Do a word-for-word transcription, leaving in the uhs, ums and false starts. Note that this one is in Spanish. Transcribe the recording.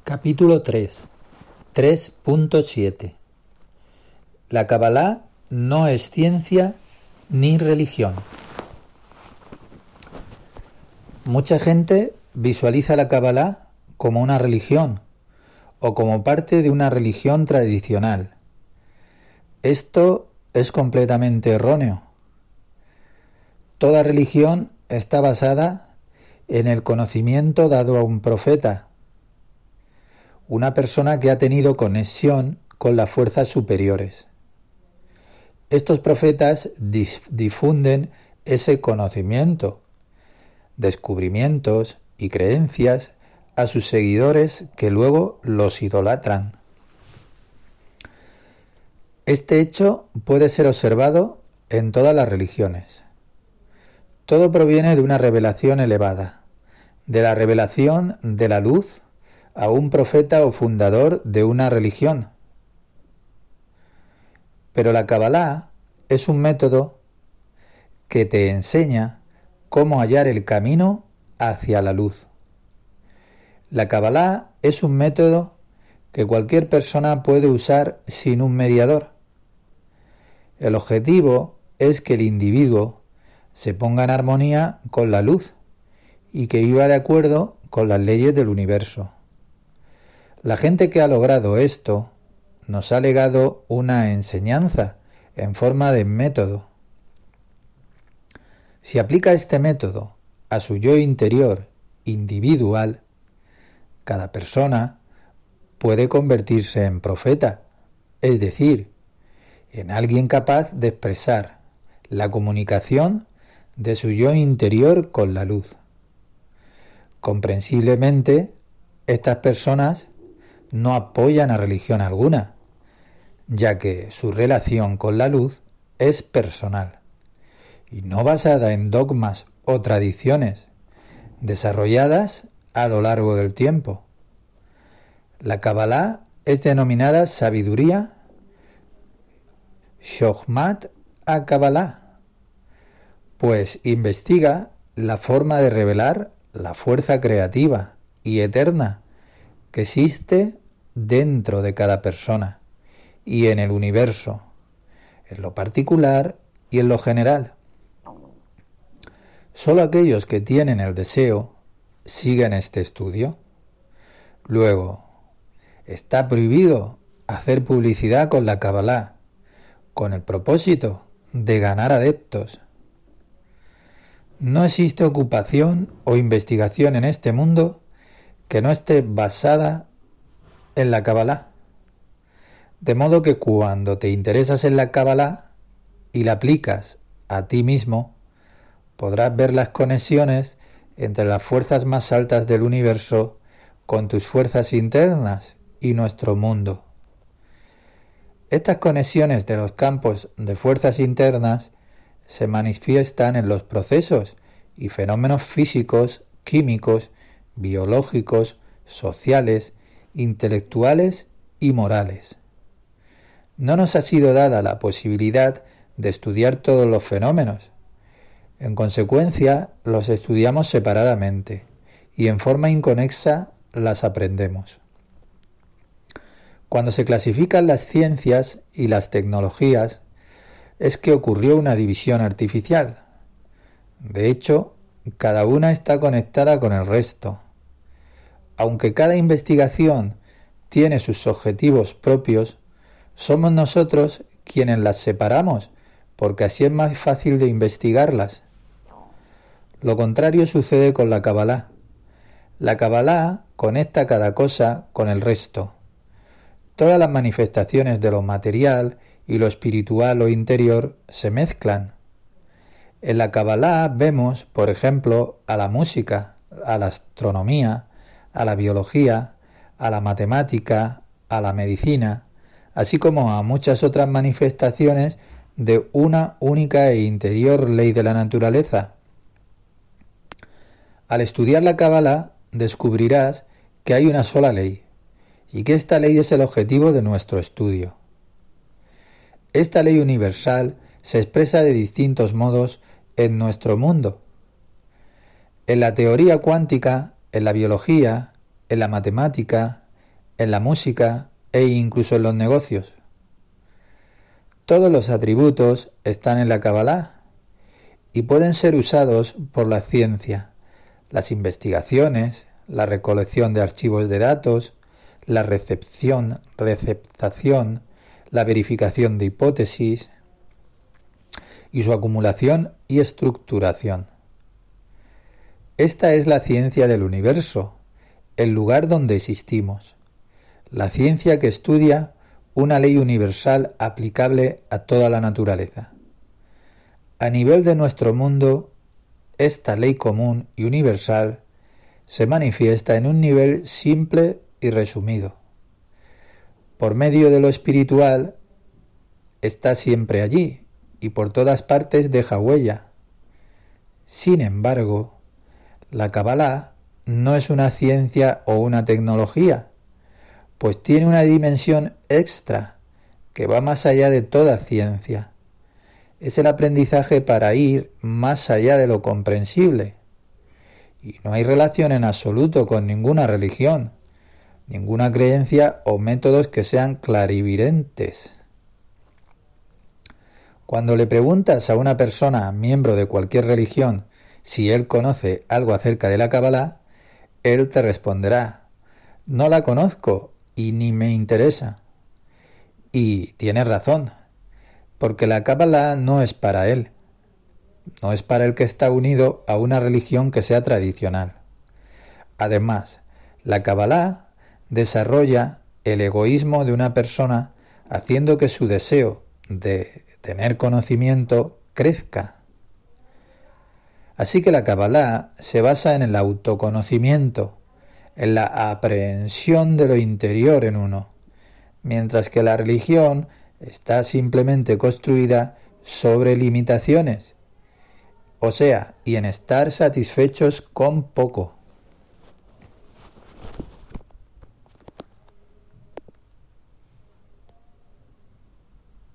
Capítulo tres. tres punto siete. La Kabbalah no es ciencia ni religión. Mucha gente visualiza la Kabbalah como una religión o como parte de una religión tradicional. Esto es completamente erróneo. Toda religión está basada en el conocimiento dado a un profeta, una persona que ha tenido conexión con las fuerzas superiores. Estos profetas dif- difunden ese conocimiento, descubrimientos y creencias a sus seguidores que luego los idolatran. Este hecho puede ser observado en todas las religiones. Todo proviene de una revelación elevada, de la revelación de la luz a un profeta o fundador de una religión. Pero la Kabbalah es un método que te enseña cómo hallar el camino hacia la luz. La Kabbalah es un método que cualquier persona puede usar sin un mediador. El objetivo es que el individuo se ponga en armonía con la luz y que viva de acuerdo con las leyes del universo. La gente que ha logrado esto nos ha legado una enseñanza en forma de método. Si aplica este método a su yo interior individual, cada persona puede convertirse en profeta, es decir, en alguien capaz de expresar la comunicación de su yo interior con la luz. Comprensiblemente, estas personas no apoyan a religión alguna, ya que su relación con la luz es personal y no basada en dogmas o tradiciones desarrolladas a lo largo del tiempo. La Kabbalah es denominada sabiduría Shochmat HaKabbalah, pues investiga la forma de revelar la fuerza creativa y eterna que existe dentro de cada persona y en el universo, en lo particular y en lo general. Solo aquellos que tienen el deseo siguen este estudio. Luego, está prohibido hacer publicidad con la Kabbalah, con el propósito de ganar adeptos. No existe ocupación o investigación en este mundo que no esté basada en la Kabbalah. De modo que cuando te interesas en la Kabbalah y la aplicas a ti mismo, podrás ver las conexiones entre las fuerzas más altas del universo con tus fuerzas internas y nuestro mundo. Estas conexiones de los campos de fuerzas internas se manifiestan en los procesos y fenómenos físicos, químicos, biológicos, sociales, intelectuales y morales. No nos ha sido dada la posibilidad de estudiar todos los fenómenos. En consecuencia, los estudiamos separadamente y en forma inconexa las aprendemos. Cuando se clasifican las ciencias y las tecnologías, es que ocurrió una división artificial. De hecho, cada una está conectada con el resto. Aunque cada investigación tiene sus objetivos propios, somos nosotros quienes las separamos, porque así es más fácil de investigarlas. Lo contrario sucede con la Kabbalah. La Kabbalah conecta cada cosa con el resto. Todas las manifestaciones de lo material y lo espiritual o interior se mezclan. En la Kabbalah vemos, por ejemplo, a la música, a la astronomía, a la biología, a la matemática, a la medicina, así como a muchas otras manifestaciones de una única e interior ley de la naturaleza. Al estudiar la Kabbalah descubrirás que hay una sola ley y que esta ley es el objetivo de nuestro estudio. Esta ley universal se expresa de distintos modos en nuestro mundo. En la teoría cuántica, en la biología, en la matemática, en la música e incluso en los negocios. Todos los atributos están en la Kabbalah y pueden ser usados por la ciencia, las investigaciones, la recolección de archivos de datos, la recepción, receptación, la verificación de hipótesis y su acumulación y estructuración. Esta es la ciencia del universo, el lugar donde existimos, la ciencia que estudia una ley universal aplicable a toda la naturaleza. A nivel de nuestro mundo, esta ley común y universal se manifiesta en un nivel simple y resumido. Por medio de lo espiritual, está siempre allí y por todas partes deja huella. Sin embargo, la Kabbalah no es una ciencia o una tecnología, pues tiene una dimensión extra que va más allá de toda ciencia. Es el aprendizaje para ir más allá de lo comprensible. Y no hay relación en absoluto con ninguna religión, ninguna creencia o métodos que sean clarividentes. Cuando le preguntas a una persona, miembro de cualquier religión, si él conoce algo acerca de la Kabbalah, él te responderá: no la conozco y ni me interesa. Y tiene razón, porque la Kabbalah no es para él. No es para el que está unido a una religión que sea tradicional. Además, la Kabbalah desarrolla el egoísmo de una persona haciendo que su deseo de tener conocimiento crezca. Así que la Kabbalah se basa en el autoconocimiento, en la aprehensión de lo interior en uno, mientras que la religión está simplemente construida sobre limitaciones, o sea, y en estar satisfechos con poco.